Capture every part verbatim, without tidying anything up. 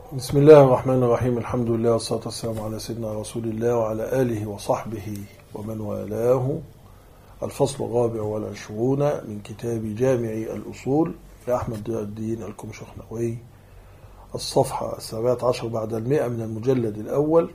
بسم الله الرحمن الرحيم. الحمد لله والصلاة والسلام على سيدنا رسول الله وعلى آله وصحبه ومن والاه. الفصل الرابع والعشرون من كتاب جامع الأصول لأحمد ضياء الدين الكمشخنوي، الصفحة السابعة عشر بعد المئة من المجلد الأول.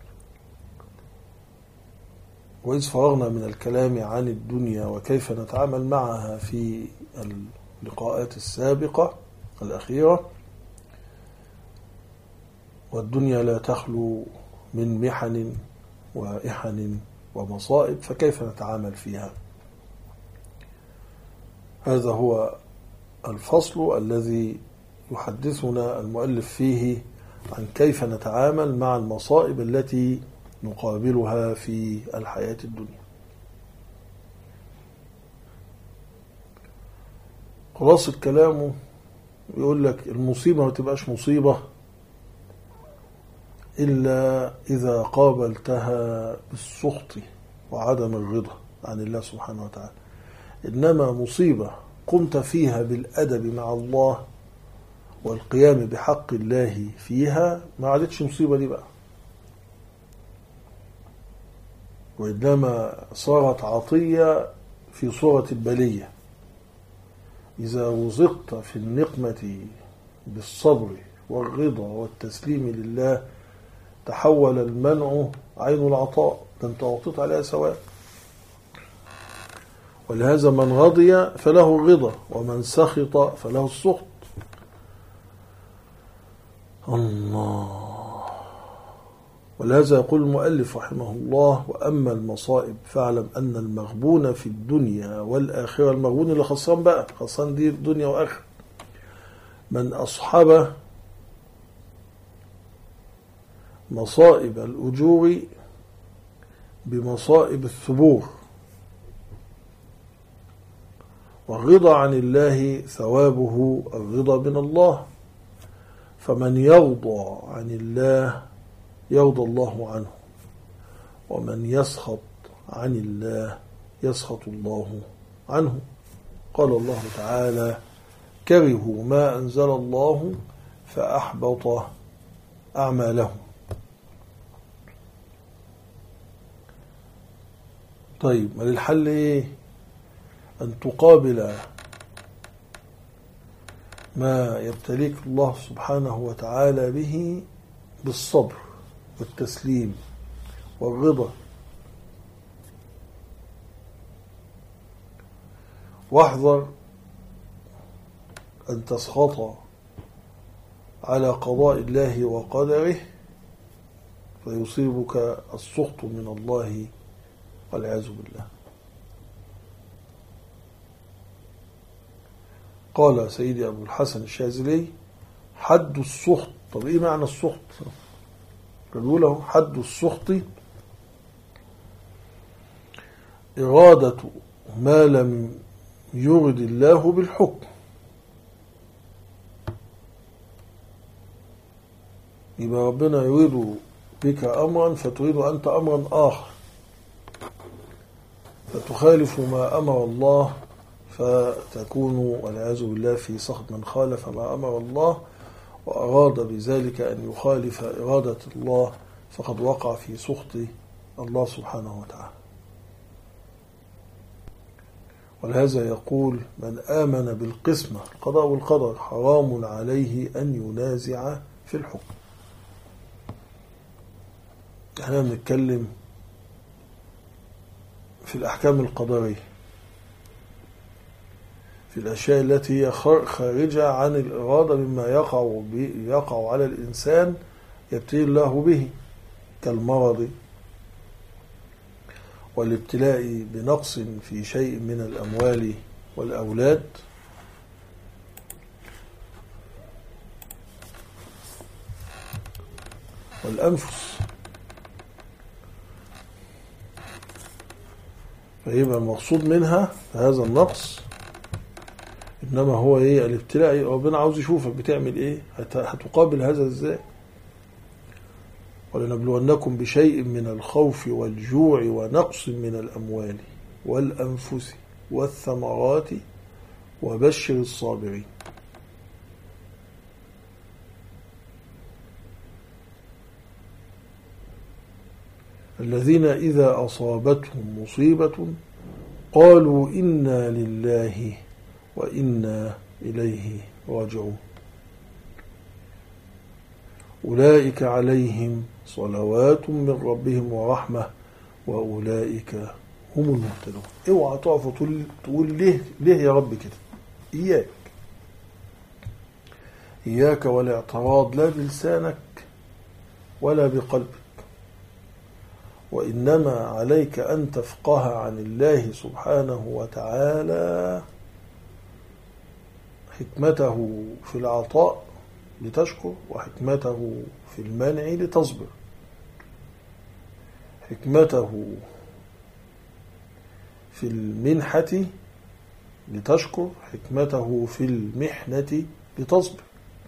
وإذ فرغنا من الكلام عن الدنيا وكيف نتعامل معها في اللقاءات السابقة الأخيرة، والدنيا لا تخلو من محن وإحن ومصائب، فكيف نتعامل فيها؟ هذا هو الفصل الذي يحدثنا المؤلف فيه عن كيف نتعامل مع المصائب التي نقابلها في الحياة الدنيا. خلاصة كلامه يقول لك المصيبة ما تبقاش مصيبة إلا إذا قابلتها بالسخط وعدم الرضا عن الله سبحانه وتعالى. إنما مصيبة قمت فيها بالأدب مع الله والقيام بحق الله فيها ما عادتش مصيبة دي بقى، وإنما صارت عطية في صورة البلية. إذا وزقت في النقمة بالصبر والرضا والتسليم لله تحول المنع عين العطاء، ده انت أعطيت عليها سواء. ولهذا من رضي فله الرضا ومن سخط فله السخط. الله. ولهذا يقول المؤلف رحمه الله: وأما المصائب فاعلم أن المغبون في الدنيا والآخرة، المغبون اللي خسران بقى، خسران دي الدنيا وآخرة، من أصحب مصائب الأجور بمصائب الثبور، والرضا عن الله ثوابه الرضا من الله. فمن يرضى عن الله يرضى الله عنه، ومن يسخط عن الله يسخط الله عنه. قال الله تعالى: كرهوا ما أنزل الله فأحبط أعمالهم. طيب، ما للحل ايه؟ ان تقابل ما يبتليك الله سبحانه وتعالى به بالصبر والتسليم والرضا، واحذر ان تسخط على قضاء الله وقدره فيصيبك السخط من الله والعياذ بالله. قال سيدي أبو الحسن الشاذلي: حد السخط. طب إيه معنى السخط؟ قالوا له: حد السخط إرادة ما لم يرد الله بالحكم. يبقى ربنا يريد بك أمرا فتريد أنت أمرا آخر، فتخالف ما أمر الله فتكون والعياذ بالله في سخط من خالف ما أمر الله وأراد بذلك أن يخالف إرادة الله، فقد وقع في سخط الله سبحانه وتعالى. ولهذا يقول: من آمن بالقسمة القضاء والقدر حرام عليه أن ينازع في الحكم. احنا بنتكلم في الأحكام القدرية، في الأشياء التي هي خارجة عن الإرادة مما يقع, يقع على الإنسان يبتلي الله به، كالمرض والابتلاء بنقص في شيء من الأموال والأولاد، والأنفس. فيبقى المقصود منها هذا النقص إنما هو إيه؟ الابتلاء. ربنا عاوز يشوفك بتعمل إيه، هتقابل هذا إزاي. ولنبلونكم بشيء من الخوف والجوع ونقص من الأموال والأنفس والثمرات وبشر الصابرين. الذين إذا أصابتهم مصيبة قالوا إنا لله وإنا إليه راجعون أولئك عليهم صلوات من ربهم ورحمة وأولئك هم المهتدون. اوعى تقف وتقول تقول ليه ليه يا رب كده. إياك إياك والاعتراض لا بلسانك ولا بقلبك، وإنما عليك أن تفقه عن الله سبحانه وتعالى حكمته في العطاء لتشكر، وحكمته في المنع لتصبر، حكمته في المنحة لتشكر، حكمته في المحنة لتصبر.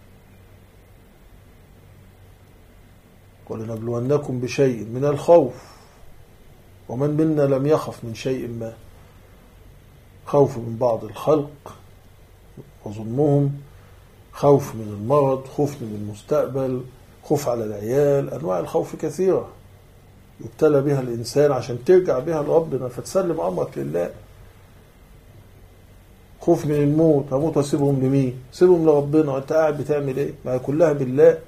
ولنبلونكم بشيء من الخوف، ومن منا لم يخف من شيء ما، خوف من بعض الخلق وظلمهم، خوف من المرض، خوف من المستقبل، خوف على العيال، أنواع الخوف كثيرة يبتلى بها الإنسان عشان ترجع بها لربنا فتسلم أمرك لله. خوف من الموت، هموت واسيبهم لمين؟ سيبهم لربنا، وانت قاعد بتعمل ايه؟ ما هي كلها بالله.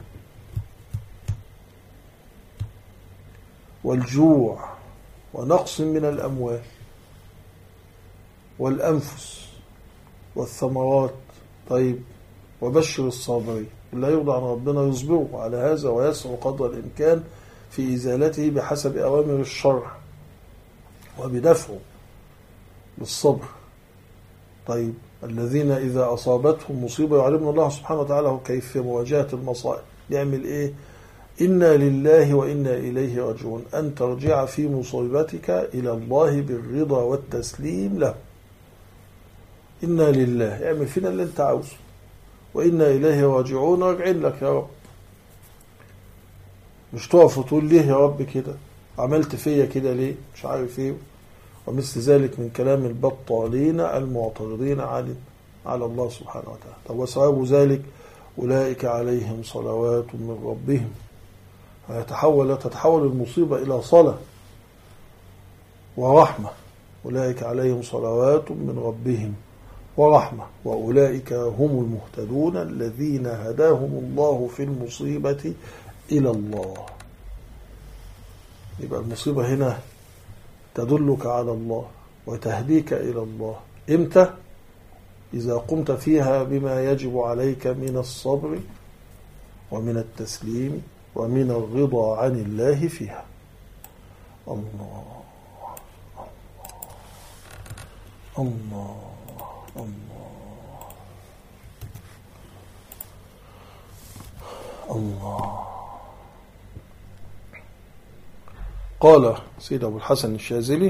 والجوع ونقص من الأموال والأنفس والثمرات. طيب وبشر الصابرين، اللي يرضى عن ربنا يصبروا على هذا ويسعوا قدر الإمكان في إزالته بحسب أوامر الشرع وبدفعه بالصبر. طيب الذين إذا أصابتهم مصيبة يعلمنا الله سبحانه وتعالى كيف مواجهة المصائب، يعمل إيه؟ إنا لله وإنا إليه راجعون، أن ترجع في مصيبتك إلى الله بالرضا والتسليم له. إنا لله، اعمل فينا اللي أنت عاوزه، وإنا إليه راجعون، راجعين لك يا رب. مش تقف وتقول ليه يا رب كده، عملت فيا كده ليه، مش عارف ايه، ومثل ذلك من كلام البطالين المعترضين على على الله سبحانه وتعالى. طب وسبب ذلك أولئك عليهم صلوات من ربهم، هيتحول تتحول المصيبة إلى صلاة ورحمة. أولئك عليهم صلوات من ربهم ورحمة وأولئك هم المهتدون الذين هداهم الله في المصيبة إلى الله. يبقى المصيبة هنا تدلك على الله وتهديك إلى الله. إمتى؟ إذا قمت فيها بما يجب عليك من الصبر ومن التسليم ومن الرضا عن الله فيها. الله الله الله الله الله. قال سيد أبو الحسن الشاذلي: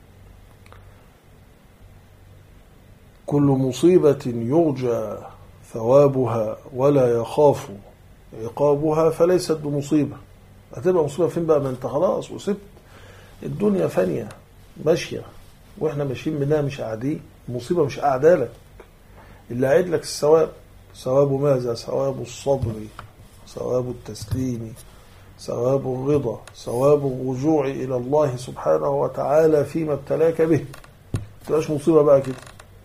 كل مصيبة يرجى ثوابها ولا يخاف عقابها فليست بمصيبة. هتبقى مصيبة فين بقى؟ ما انت خلاص وسبت الدنيا فانية ماشية واحنا ماشيين منها، مش قاعدين. المصيبة مش قاعدة لك، اللي قاعد لك الثواب. ثواب ماذا؟ ثواب الصبر، ثواب التسليم، ثواب الرضا، ثواب الرجوع إلى الله سبحانه وتعالى فيما ابتلاك به. تبقاش مصيبة بقى كده.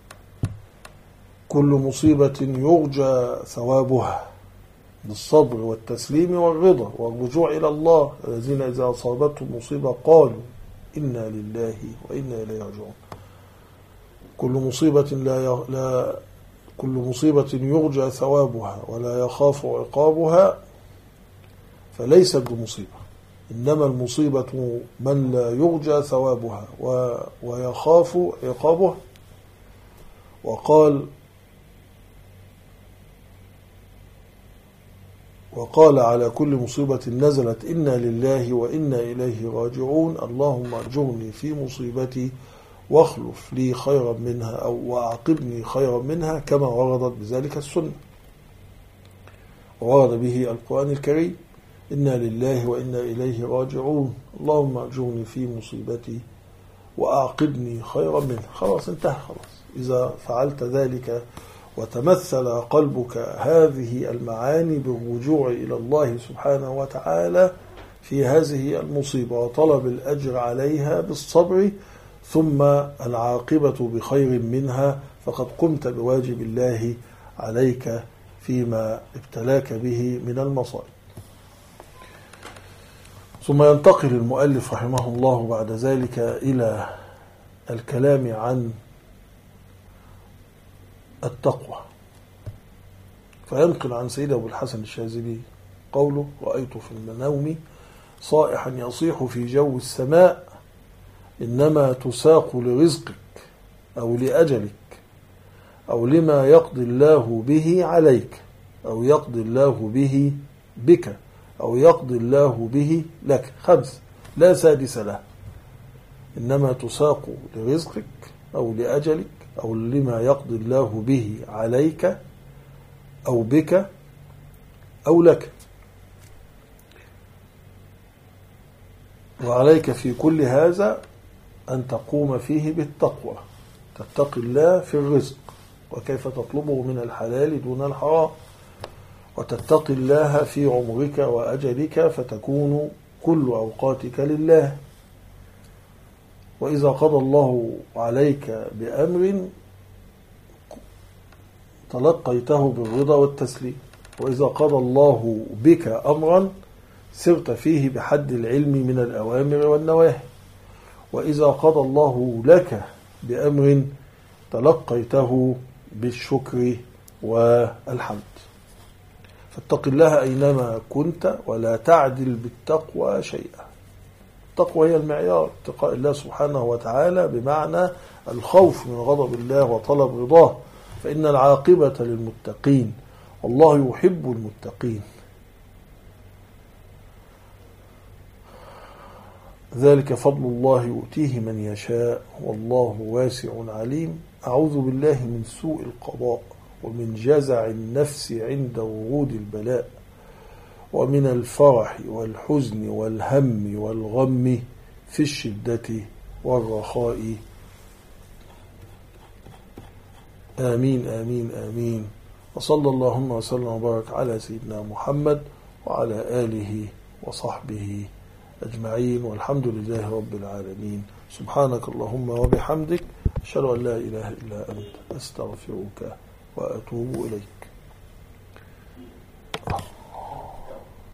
كل مصيبة يرجى ثوابها بالصبر والتسليم والرضا والرجوع إلى الله. الذين إذا أصابتهم مصيبة قالوا إنا لله وإنا إليه راجعون. كل مصيبة لا, لا كل مصيبة يرجى ثوابها ولا يخاف عقابها فليست بمصيبة، إنما المصيبة من لا يرجى ثوابها ويخاف عقابها. وقال وقال على كل مصيبة نزلت إنا لله وإنا إليه راجعون اللهم أجرني في مصيبتي واخلف لي خيرا منها أو وأعقبني خيرا منها، كما وردت بذلك السنة وورد به القرآن الكريم: إنا لله وإنا إليه راجعون اللهم أجرني في مصيبتي وأعقبني خيرا منها. خلاص انتهى. خلاص إذا فعلت ذلك وتمثل قلبك هذه المعاني بالرجوع إلى الله سبحانه وتعالى في هذه المصيبة وطلب الأجر عليها بالصبر، ثم العاقبة بخير منها، فقد قمت بواجب الله عليك فيما ابتلاك به من المصائب. ثم ينتقل المؤلف رحمه الله بعد ذلك إلى الكلام عن التقوى، فينقل عن سيد أبو الحسن الشاذلي قوله: رأيت في المنوم صائحا يصيح في جو السماء: إنما تساق لرزقك أو لأجلك أو لما يقضي الله به عليك، أو يقضي الله به بك، أو يقضي الله به لك. خمس لا سادس له. إنما تساق لرزقك أو لأجلك أو لما يقضي الله به عليك أو بك أو لك. وعليك في كل هذا أن تقوم فيه بالتقوى، تتقي الله في الرزق وكيف تطلبه من الحلال دون الحرام، وتتقي الله في عمرك وأجلك فتكون كل أوقاتك لله. وإذا قضى الله عليك بأمر تلقيته بالرضا والتسليم، وإذا قضى الله بك أمرا سرت فيه بحد العلم من الأوامر والنواهي، وإذا قضى الله لك بأمر تلقيته بالشكر والحمد. فاتق الله أينما كنت ولا تعدل بالتقوى شيئا. التقوى هي المعيار، اتقاء الله سبحانه وتعالى بمعنى الخوف من غضب الله وطلب رضاه، فإن العاقبة للمتقين والله يحب المتقين. ذلك فضل الله يؤتيه من يشاء والله واسع عليم. أعوذ بالله من سوء القضاء ومن جزع النفس عند ورود البلاء، ومن الفرح والحزن والهم والغم في الشدة والرخاء. آمين آمين آمين. وصلى اللهم وسلم وبارك على سيدنا محمد وعلى آله وصحبه أجمعين، والحمد لله رب العالمين. سبحانك اللهم وبحمدك، أشهد أن لا إله إلا أنت، أستغفرك وأتوب إليك.